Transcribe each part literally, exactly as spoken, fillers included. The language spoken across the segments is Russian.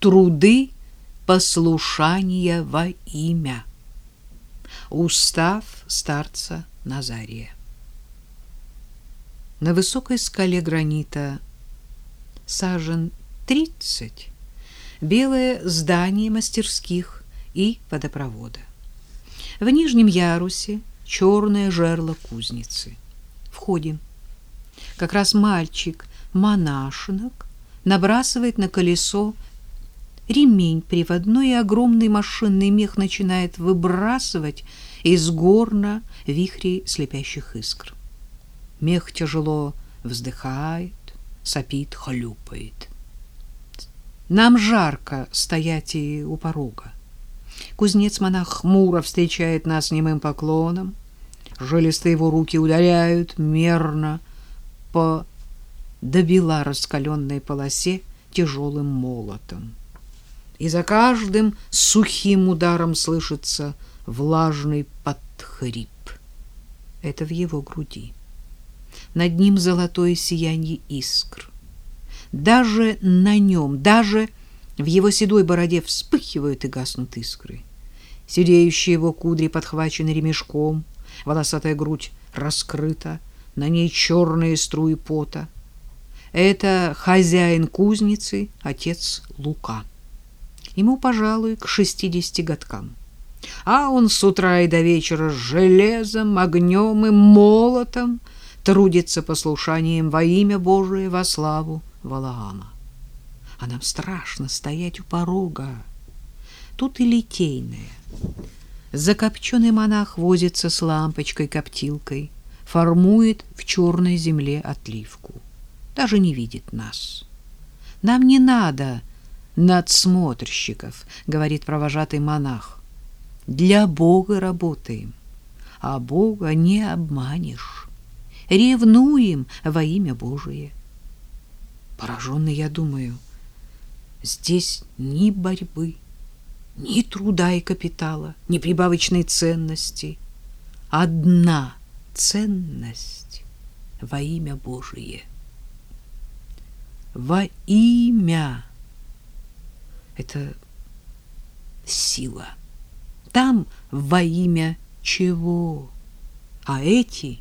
труды послушания во имя. Устав старца Назария. На высокой скале гранита сажен тридцать белое здание мастерских и водопровода. В нижнем ярусе черное жерло кузницы. Входим. Как раз мальчик-монашенок набрасывает на колесо ремень приводной, и огромный машинный мех начинает выбрасывать из горна вихри слепящих искр. Мех тяжело вздыхает, сопит, хлюпает. Нам жарко стоять и у порога. Кузнец-монах хмуро встречает нас немым поклоном. Жилистые его руки ударяют мерно по добела раскаленной полосе тяжелым молотом. И за каждым сухим ударом слышится влажный подхрип. Это в его груди. Над ним золотое сияние искр. Даже на нем, даже в его седой бороде вспыхивают и гаснут искры. Сидеющие его кудри подхвачены ремешком, волосатая грудь раскрыта, на ней черные струи пота. Это хозяин кузницы, отец Лука. Ему, пожалуй, к шестидесяти годкам. А он с утра и до вечера с железом, огнем и молотом трудится послушанием во имя Божие, во славу Валаама. А нам страшно стоять у порога. Тут и литейная. Закопченный монах возится с лампочкой-коптилкой, формует в черной земле отливку. Даже не видит нас. Нам не надо надсмотрщиков, говорит провожатый монах. Для Бога работаем, а Бога не обманешь. Ревнуем во имя Божие. Пораженный я думаю, здесь ни борьбы, ни труда и капитала, ни прибавочной ценности. Одна ценность во имя Божие. Во имя. Это сила. Там во имя чего? А эти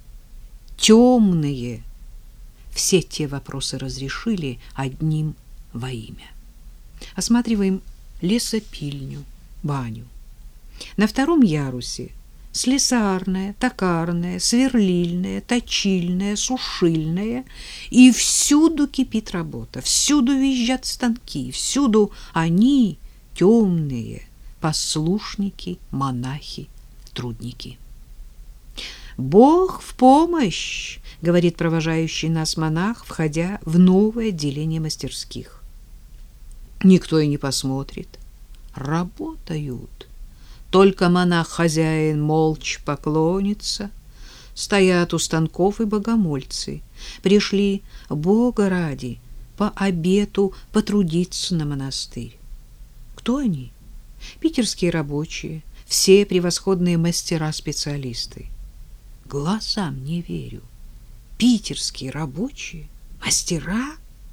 темные все те вопросы разрешили одним во имя. Осматриваем лесопильню, баню. На втором ярусе слесарная, токарная, сверлильная, точильная, сушильная, и всюду кипит работа, всюду визжат станки, всюду они темные, послушники, монахи, трудники. Бог в помощь, говорит провожающий нас монах, входя в новое отделение мастерских. Никто и не посмотрит. Работают. Только монах-хозяин молча поклонится. Стоят у станков и богомольцы. Пришли Бога ради, по обету потрудиться на монастырь. Кто они? Питерские рабочие, все превосходные мастера-специалисты. Глазам не верю. Питерские рабочие? Мастера?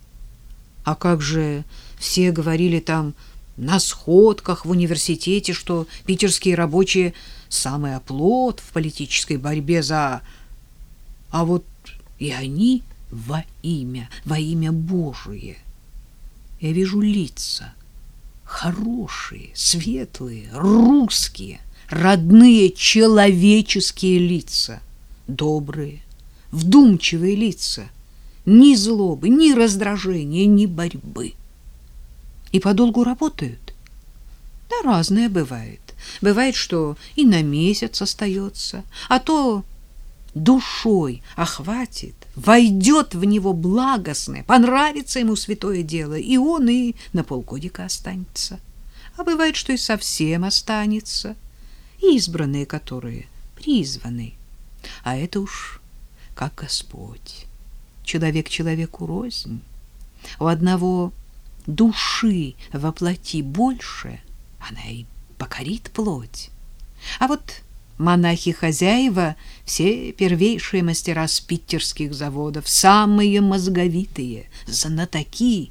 А как же все говорили там на сходках в университете, что питерские рабочие — самый оплот в политической борьбе за... А вот и они во имя, во имя Божие. Я вижу лица хорошие, светлые, русские, родные человеческие лица, добрые, вдумчивые лица, ни злобы, ни раздражения, ни борьбы. И подолгу работают? Да разное бывает. Бывает, что и на месяц остается, а то душой охватит, войдет в него благостное, понравится ему святое дело, и он и на полгодика останется. А бывает, что и совсем останется, избранные которые призваны. А это уж как Господь. Человек человеку рознь. У одного души во плоти больше, она и покорит плоть. А вот монахи-хозяева — все первейшие мастера с питерских заводов, самые мозговитые, знатоки,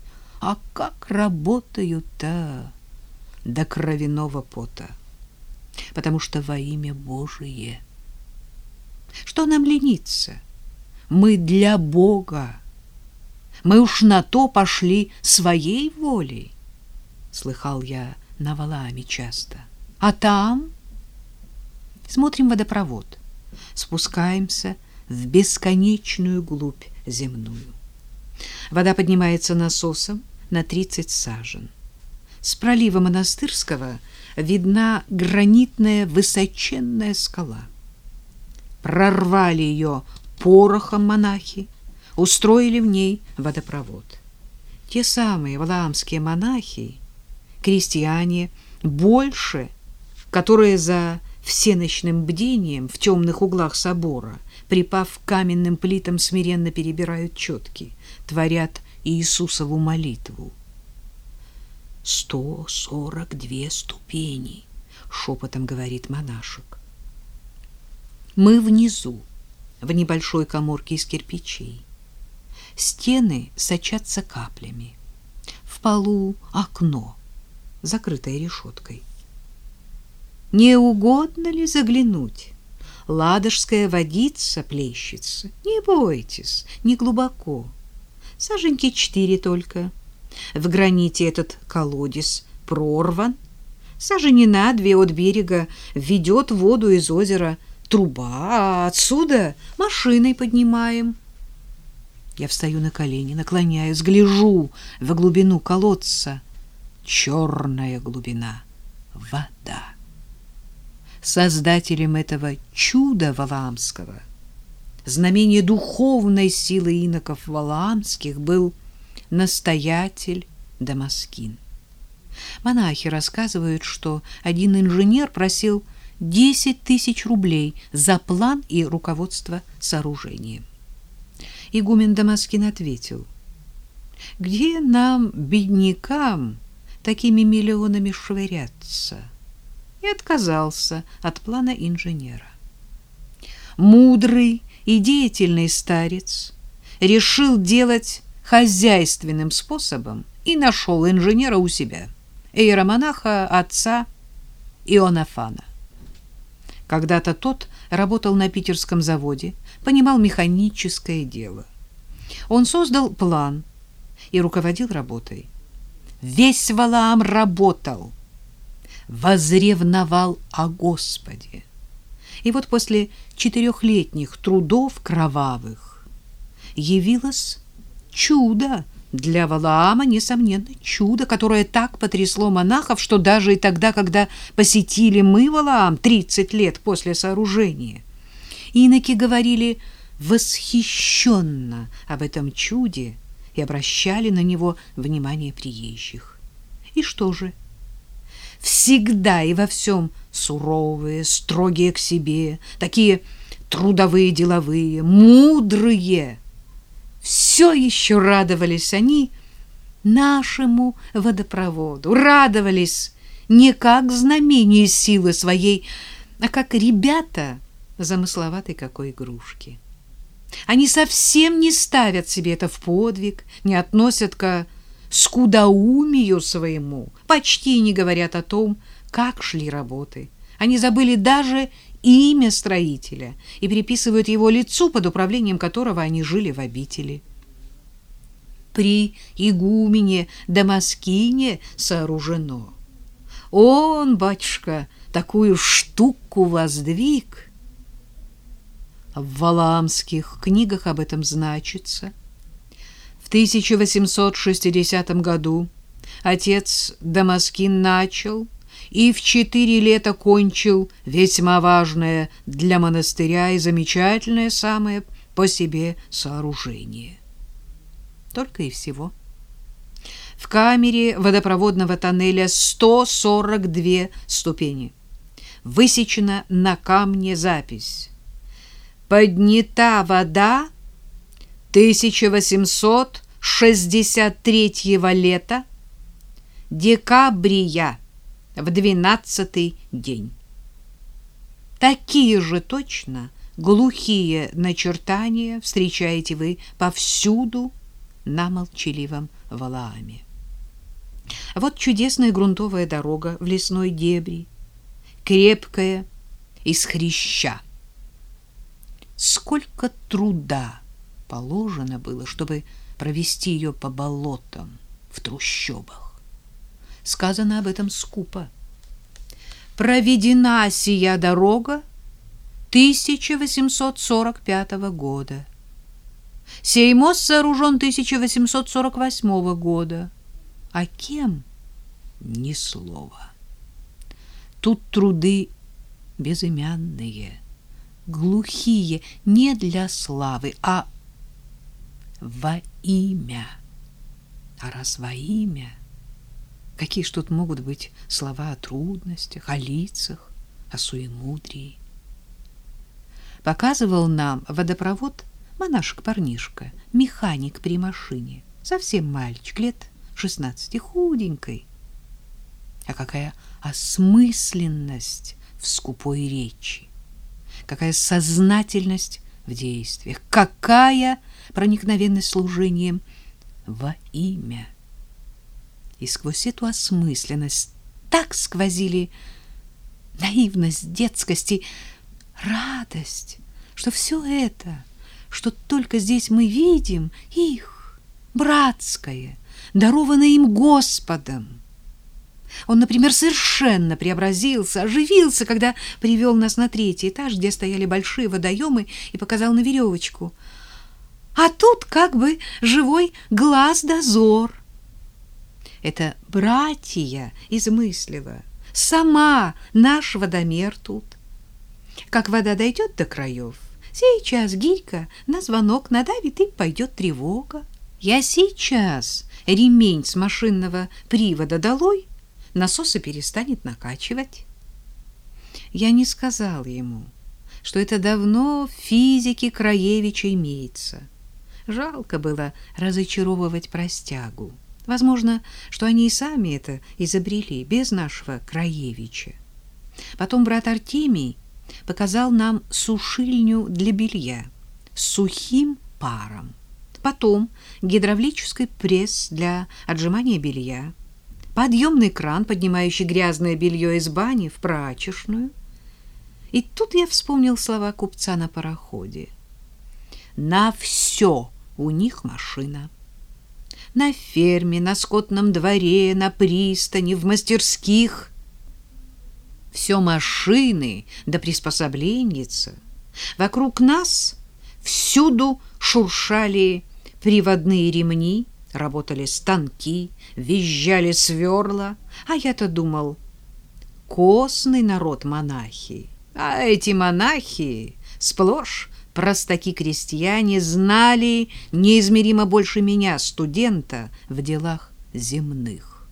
А как работают-то до кровяного пота? Потому что во имя Божие. Что нам лениться? Мы для Бога. Мы уж на то пошли своей волей. Слыхал я на Валааме часто. А там смотрим водопровод, спускаемся в бесконечную глубь земную. Вода поднимается насосом на тридцать сажен. С пролива Монастырского видна гранитная высоченная скала. Прорвали ее порохом монахи, устроили в ней водопровод. Те самые валаамские монахи, крестьяне, больше, которые за всенощным бдением в темных углах собора, припав к каменным плитам, смиренно перебирают четки, творят Иисусову молитву. «Сто сорок две ступени», — шепотом говорит монашек. Мы внизу, в небольшой каморке из кирпичей. Стены сочатся каплями. В полу окно, закрытое решеткой. Не угодно ли заглянуть? Ладожская водица плещется. Не бойтесь, не глубоко. Саженьки четыре только. В граните этот колодец прорван. Сажени на две от берега ведет воду из озера труба, а отсюда машиной поднимаем. Я встаю на колени, наклоняюсь, гляжу в глубину колодца. Черная глубина, вода. Создателем этого чуда валаамского, знамение духовной силы иноков валаамских, был настоятель Дамаскин. Монахи рассказывают, что один инженер просил десять тысяч рублей за план и руководство сооружением. Игумен Дамаскин ответил: «Где нам, беднякам, такими миллионами швыряться?» И отказался от плана инженера. Мудрый и деятельный старец решил делать хозяйственным способом и нашел инженера у себя, иеромонаха отца Ионафана. Когда-то тот работал на питерском заводе, понимал механическое дело. Он создал план и руководил работой. Весь Валаам работал, возревновал о Господе. И вот после четырехлетних трудов кровавых явилось чудо для Валаама, несомненно, чудо, которое так потрясло монахов, что даже и тогда, когда посетили мы Валаам тридцать лет после сооружения, иноки говорили восхищенно об этом чуде и обращали на него внимание приезжих. И что же? Всегда и во всем суровые, строгие к себе, такие трудовые, деловые, мудрые. Все еще радовались они нашему водопроводу, радовались не как знамение силы своей, а как ребята замысловатой какой игрушки. Они совсем не ставят себе это в подвиг, не относят к скудоумию своему, почти не говорят о том, как шли работы. Они забыли даже имя строителя и приписывают его лицу, под управлением которого они жили в обители. При игумене Дамаскине сооружено. Он, батюшка, такую штуку воздвиг. В валаамских книгах об этом значится. В тысяча восемьсот шестидесятом году отец Дамаскин начал и в четыре лета кончил весьма важное для монастыря и замечательное самое по себе сооружение. Только и всего. В камере водопроводного тоннеля сто сорок две ступени. Высечена на камне запись: «Поднята вода тысяча восемьсот шестьдесят третьего лета, декабря, в двенадцатый день». Такие же точно глухие начертания встречаете вы повсюду на молчаливом Валааме. Вот чудесная грунтовая дорога в лесной дебри, крепкая, из хряща. Сколько труда положено было, чтобы провести ее по болотам в трущобах. Сказано об этом скупо. Проведена сия дорога тысяча восемьсот сорок пятого года. Сей мост сооружен тысяча восемьсот сорок восьмого года. А кем? Ни слова. Тут труды безымянные, глухие, не для славы, а во имя. А раз во имя, какие ж тут могут быть слова о трудностях, о лицах, о суемудрии? Показывал нам водопровод монашек-парнишка, механик при машине, совсем мальчик, лет шестнадцати, худенький. А какая осмысленность в скупой речи, какая сознательность в действиях, какая проникновенность служением во имя. И сквозь эту осмысленность так сквозили наивность, детскость и радость, что все это, что только здесь мы видим, их, братское, дарованное им Господом. Он, например, совершенно преобразился, оживился, когда привел нас на третий этаж, где стояли большие водоемы, и показал на веревочку. А тут как бы живой глаз-дозор. Это братья измыслила. Сама наш водомер тут. Как вода дойдет до краев, сейчас гирька на звонок надавит, и пойдет тревога. Я сейчас ремень с машинного привода долой, насосы перестанет накачивать. Я не сказал ему, что это давно в физике Краевича имеется. Жалко было разочаровывать простягу. Возможно, что они и сами это изобрели без нашего Краевича. Потом брат Артемий показал нам сушильню для белья с сухим паром. Потом гидравлический пресс для отжимания белья, подъемный кран, поднимающий грязное белье из бани в прачечную. И тут я вспомнил слова купца на пароходе. На все у них машина. На ферме, на скотном дворе, на пристани, в мастерских. Все машины да приспособленница. Вокруг нас всюду шуршали приводные ремни, работали станки, визжали сверла. А я-то думал, костный народ монахи. А эти монахи сплошь простаки-крестьяне, знали неизмеримо больше меня, студента, в делах земных.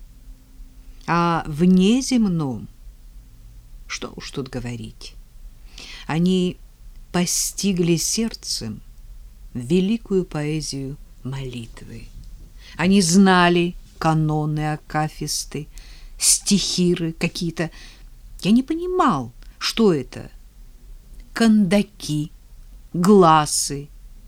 А внеземном, что уж тут говорить, они постигли сердцем великую поэзию молитвы. Они знали каноны акафисты, стихиры какие-то. Я не понимал, что это. Кандаки, гласы,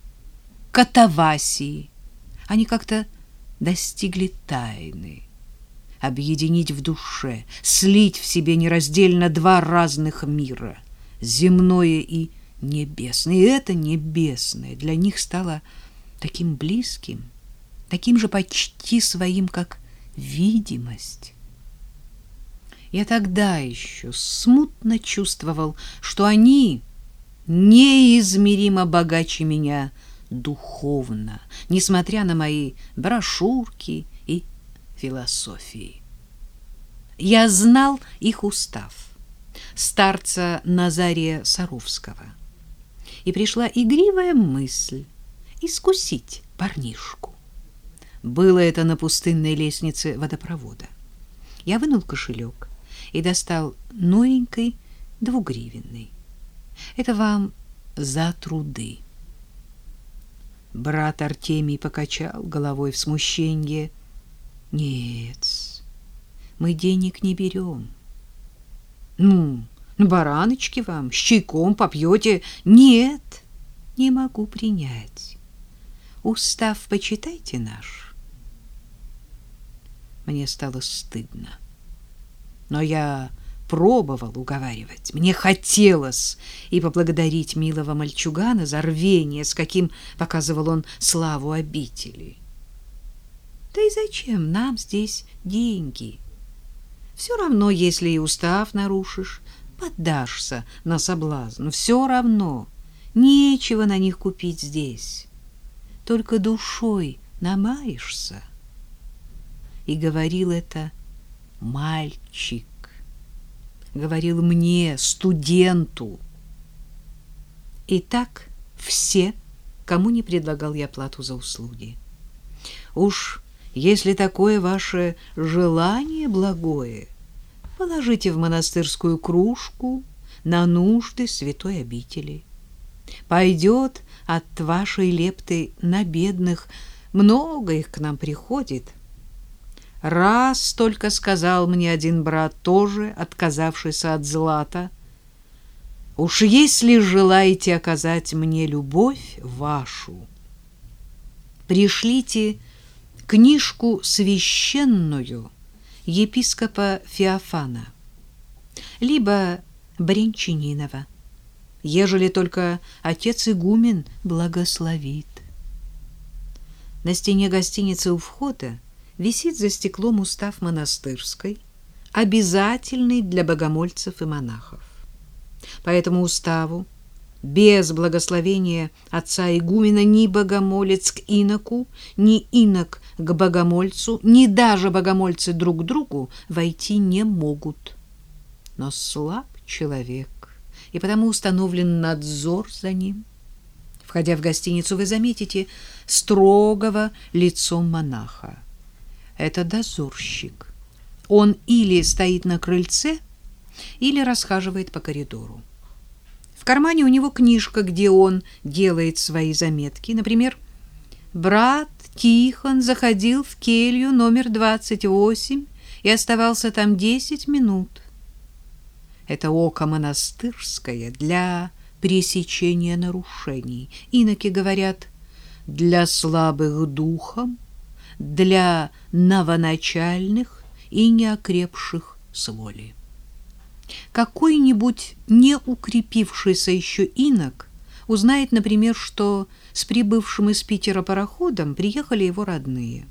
катавасии. Они как-то достигли тайны. Объединить в душе, слить в себе нераздельно два разных мира, земное и небесное. И это небесное для них стало таким близким, таким же почти своим, как видимость. Я тогда еще смутно чувствовал, что они неизмеримо богаче меня духовно, несмотря на мои брошюрки и философии. Я знал их устав, старца Назария Саровского, и пришла игривая мысль искусить парнишку. Было это на пустынной лестнице водопровода. Я вынул кошелек и достал новенький двугривенный. Это вам за труды. Брат Артемий покачал головой в смущении. Нет, мы денег не берем. Ну, бараночки вам, с чайком попьете. Нет, не могу принять. Устав почитайте наш. Мне стало стыдно. Но я пробовал уговаривать. Мне хотелось и поблагодарить милого мальчугана за рвение, с каким показывал он славу обители. Да и зачем нам здесь деньги? Все равно, если и устав нарушишь, поддашься на соблазн. Все равно нечего на них купить здесь. Только душой намаешься. И говорил это мальчик. Говорил мне, студенту. И так все, кому не предлагал я плату за услуги. Уж если такое ваше желание благое, положите в монастырскую кружку на нужды святой обители. Пойдет от вашей лепты на бедных, много их к нам приходит. Раз только сказал мне один брат, тоже отказавшийся от злата: уж если желаете оказать мне любовь вашу, пришлите книжку священную епископа Феофана, либо Брянчанинова, ежели только отец игумен благословит. На стене гостиницы у входа висит за стеклом устав монастырской, обязательный для богомольцев и монахов. По этому уставу без благословения отца игумена ни богомолец к иноку, ни инок к богомольцу, ни даже богомольцы друг к другу войти не могут. Но слаб человек, и потому установлен надзор за ним. Входя в гостиницу, вы заметите строгого лицом монаха. Это дозорщик. Он или стоит на крыльце, или расхаживает по коридору. В кармане у него книжка, где он делает свои заметки. Например, брат Тихон заходил в келью номер двадцать восемь и оставался там десять минут. Это око монастырское для пресечения нарушений. Иноки говорят: для слабых духом, для новоначальных и неокрепших с воли. Какой-нибудь неукрепившийся еще инок узнает, например, что с прибывшим из Питера пароходом приехали его родные.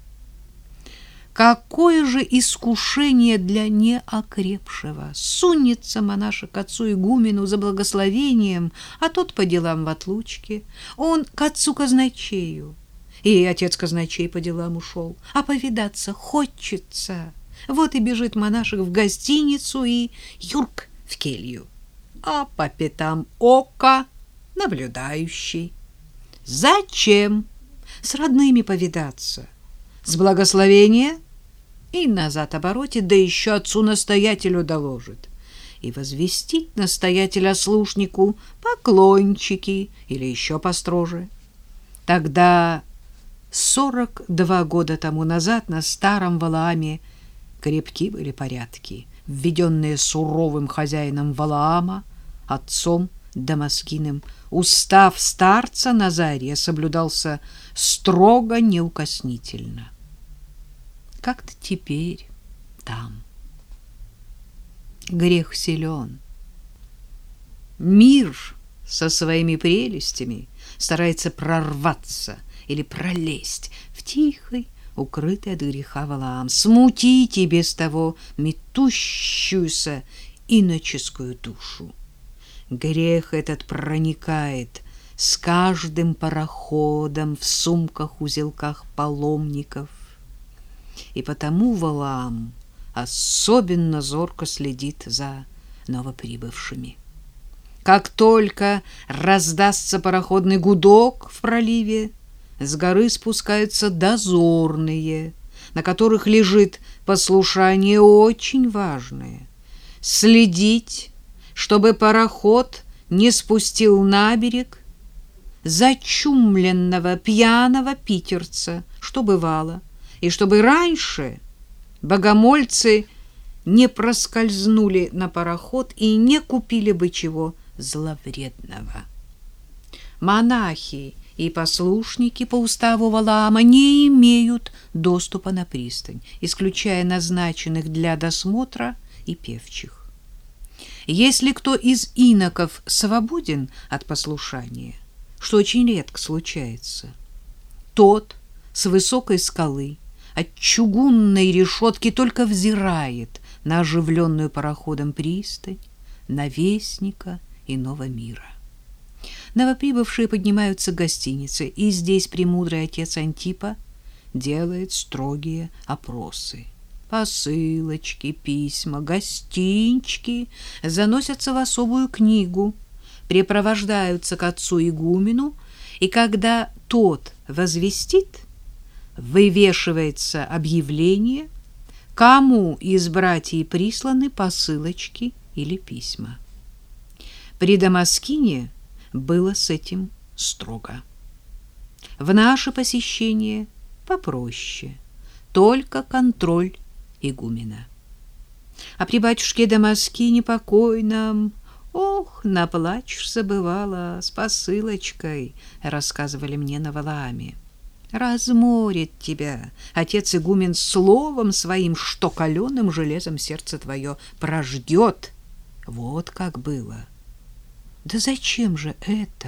Какое же искушение для неокрепшего! Сунется монашек к отцу игумену за благословением, а тот по делам в отлучке. Он к отцу казначею, и отец казначей по делам ушел, а повидаться хочется. Вот и бежит монашек в гостиницу и юрк в келью, а по пятам око наблюдающий. Зачем? С родными повидаться, с благословения и назад обороте, да еще отцу-настоятелю доложит. И возвестить настоятеля-слушнику поклончики или еще построже. Тогда сорок два года тому назад на старом Валааме крепки были порядки, введенные суровым хозяином Валаама, отцом Дамаскиным. Устав старца Назария соблюдался строго, неукоснительно. Как-то теперь там. Грех силен. Мир со своими прелестями старается прорваться или пролезть в тихий, укрытый от греха Валаам, смутить и без того метущуюся иноческую душу. Грех этот проникает с каждым пароходом в сумках-узелках паломников. И потому Валаам особенно зорко следит за новоприбывшими. Как только раздастся пароходный гудок в проливе, с горы спускаются дозорные, на которых лежит послушание очень важное — следить, чтобы пароход не спустил на берег зачумленного пьяного питерца, что бывало, и чтобы раньше богомольцы не проскользнули на пароход и не купили бы чего зловредного. Монахи и послушники по уставу Валаама не имеют доступа на пристань, исключая назначенных для досмотра и певчих. Если кто из иноков свободен от послушания, что очень редко случается, тот с высокой скалы от чугунной решетки только взирает на оживленную пароходом пристань, на вестника иного мира. Новоприбывшие поднимаются к гостинице, и здесь премудрый отец Антипа делает строгие опросы. Посылочки, письма, гостинчики заносятся в особую книгу, препровождаются к отцу игумену, и когда тот возвестит, вывешивается объявление, кому из братьев присланы посылочки или письма. При Дамаскине было с этим строго. В наше посещение попроще, только контроль игумена. А при батюшке Дамаскине покойном, ох, наплачешься бывало с посылочкой, рассказывали мне на Валааме. Разморит тебя отец игумен словом своим, что каленым железом сердце твое прождет. Вот как было. Да зачем же это?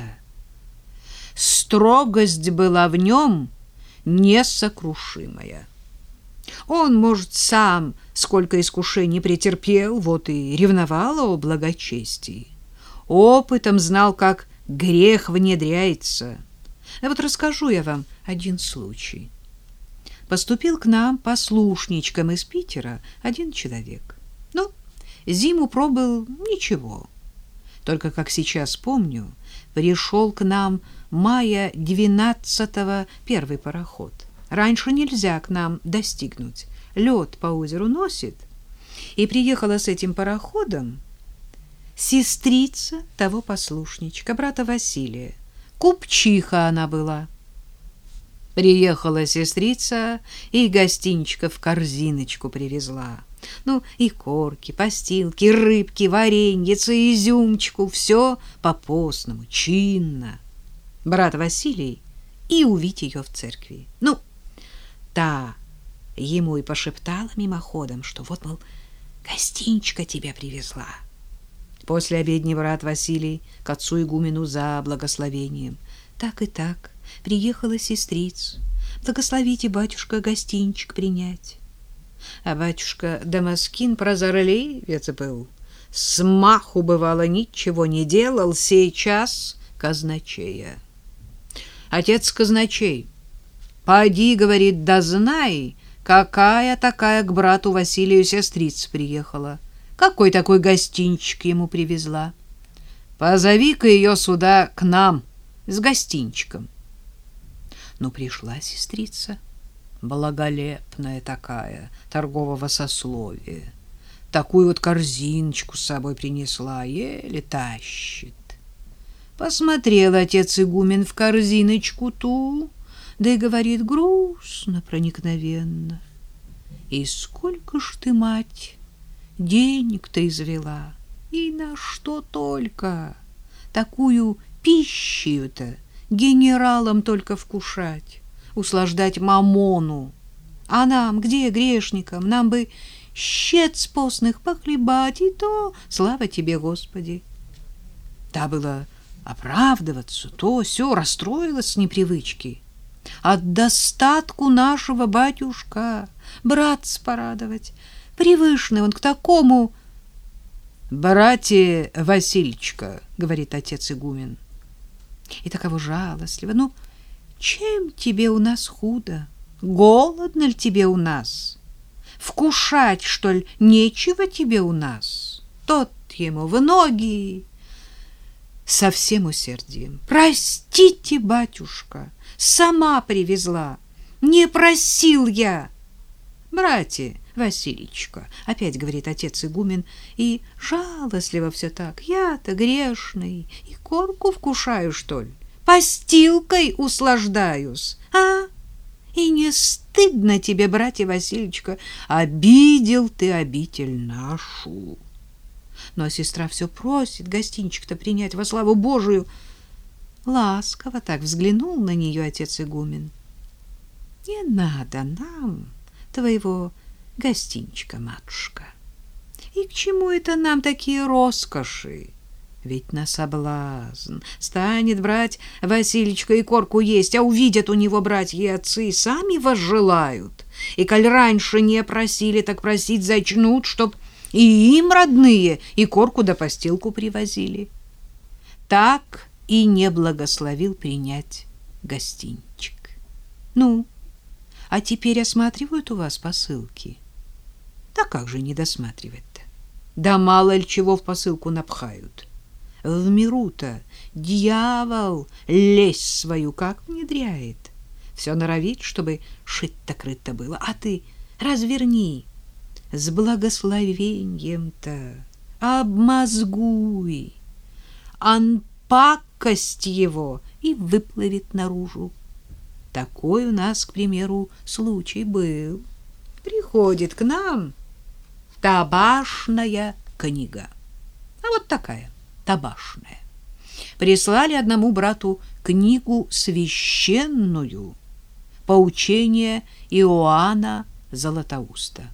Строгость была в нем несокрушимая. Он, может, сам сколько искушений претерпел, вот и ревновал о благочестии. Опытом знал, как грех внедряется. А вот расскажу я вам один случай. Поступил к нам послушничком из Питера один человек. Ну, зиму пробыл ничего. Только, как сейчас помню, пришел к нам мая двенадцатого первый пароход. Раньше нельзя к нам достигнуть. Лед по озеру носит. И приехала с этим пароходом сестрица того послушничка, брата Василия. Купчиха она была. Приехала сестрица и гостинчика в корзиночку привезла. Ну, и корки, постилки, рыбки, вареньицы, изюмчику, все по-постному, чинно. Брат Василий и увидеть ее в церкви. Ну, та ему и пошептала мимоходом, что вот, мол, гостинчика тебя привезла. После обедни брат Василий к отцу игумену за благословением. Так и так приехала сестрица. Благословите, батюшка, гостинчик принять. А батюшка Дамаскин прозорливец был. Смаху, бывало, ничего не делал, сейчас казначея. Отец казначей, поди, говорит, да знай, какая такая к брату Василию сестрица приехала. Какой такой гостинчик ему привезла? Позови-ка ее сюда к нам с гостинчиком. Ну, пришла сестрица, благолепная такая, торгового сословия. Такую вот корзиночку с собой принесла, еле тащит. Посмотрел отец игумен в корзиночку ту, да и говорит грустно, проникновенно: и сколько ж ты, мать, денег-то извела, и на что только? Такую пищу-то генералам только вкушать, услаждать мамону. А нам, где грешникам, нам бы щец постных похлебать, и то, слава тебе, Господи. Та было оправдываться, то сё, расстроилась с непривычки. От достатку нашего батюшка, братца порадовать, привычный он к такому. Братья Васильчика, говорит отец игумен, и таково жалостливо. Ну, чем тебе у нас худо? Голодно ли тебе у нас? Вкушать, что ли, нечего тебе у нас? Тот ему в ноги со всем усердием. Простите, батюшка, сама привезла, не просил я. Братья Васильичка, опять говорит отец игумен, и жалостливо все так. Я-то грешный, и корку вкушаю, что ли? Постилкой услаждаюсь, а? И не стыдно тебе, братья Васильичка, обидел ты обитель нашу. Но сестра все просит гостинчик-то принять во славу Божию. Ласково так взглянул на нее отец игумен. Не надо нам твоего гостинчика, матушка. И к чему это нам такие роскоши? Ведь на соблазн станет брать Василичка и корку есть, а увидят у него братья и отцы, и сами возжелают. И коль раньше не просили, так просить зачнут, чтоб и им родные и корку да постилку привозили. Так и не благословил принять гостинчик. Ну, а теперь осматривают у вас посылки? Да как же не досматривать-то? Да мало ли чего в посылку напхают. В миру-то дьявол лесть свою как внедряет. Все норовит, чтобы шить-то крыто было. А ты разверни с благословением-то, обмозгуй, анпакость его и выплывет наружу. Такой у нас, к примеру, случай был. Приходит к нам табашная книга. А вот такая табашная. Прислали одному брату книгу священную, поучение Иоанна Златоуста.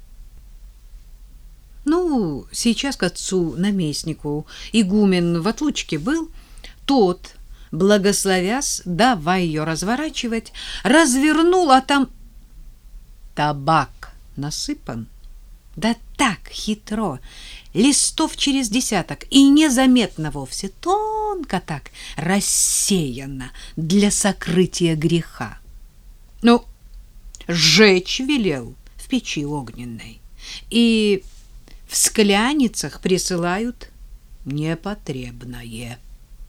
Ну, сейчас к отцу-наместнику игумен в отлучке был, тот, благословясь, давай ее разворачивать, развернул, а там табак насыпан. Да так хитро, листов через десяток, и незаметно вовсе, тонко так, рассеяно для сокрытия греха. Ну, сжечь велел в печи огненной, и в скляницах присылают непотребное.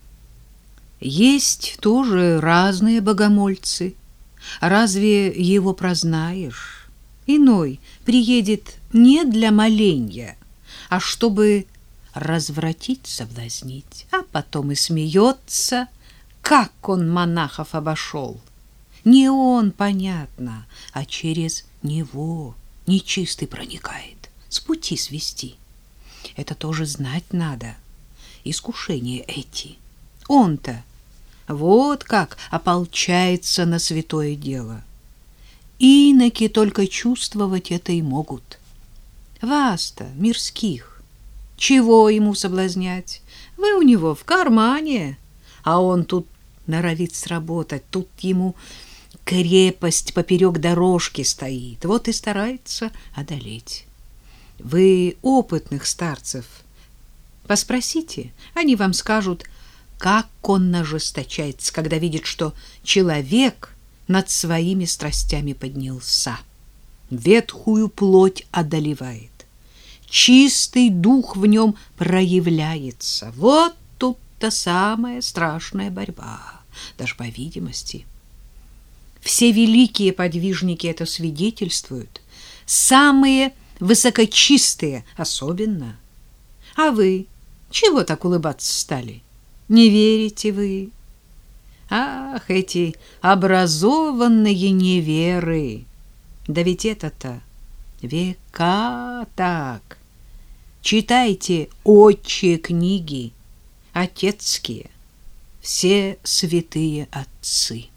Есть тоже разные богомольцы. Разве его прознаешь? Иной приедет не для моленья, а чтобы развратить, соблазнить, а потом и смеется, как он монахов обошел. Не он, понятно, а через него нечистый проникает, с пути свести. Это тоже знать надо, искушения эти. Он-то вот как ополчается на святое дело. Иноки только чувствовать это и могут. Вас-то, мирских, чего ему соблазнять? Вы у него в кармане, а он тут норовит сработать, тут ему крепость поперек дорожки стоит, вот и старается одолеть. Вы опытных старцев поспросите, они вам скажут, как он ожесточается, когда видит, что человек над своими страстями поднялся, ветхую плоть одолевает, чистый дух в нем проявляется. Вот тут-то самая страшная борьба, даже по видимости. Все великие подвижники это свидетельствуют, самые высокочистые особенно. А вы чего так улыбаться стали? Не верите вы? Ах, эти образованные неверы! Да ведь это-то века так. Читайте отчие книги, отецкие, все святые отцы.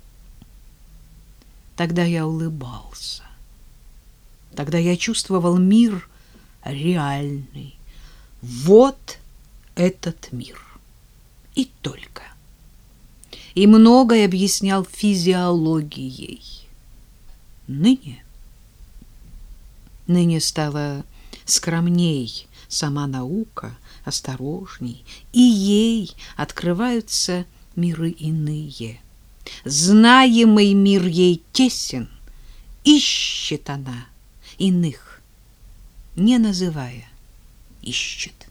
Тогда я улыбался. Тогда я чувствовал мир реальный. Вот этот мир. И только. И многое объяснял физиологией. Ныне, ныне стала скромней сама наука, осторожней, и ей открываются миры иные. Знаемый мир ей тесен, ищет она иных, не называя, ищет.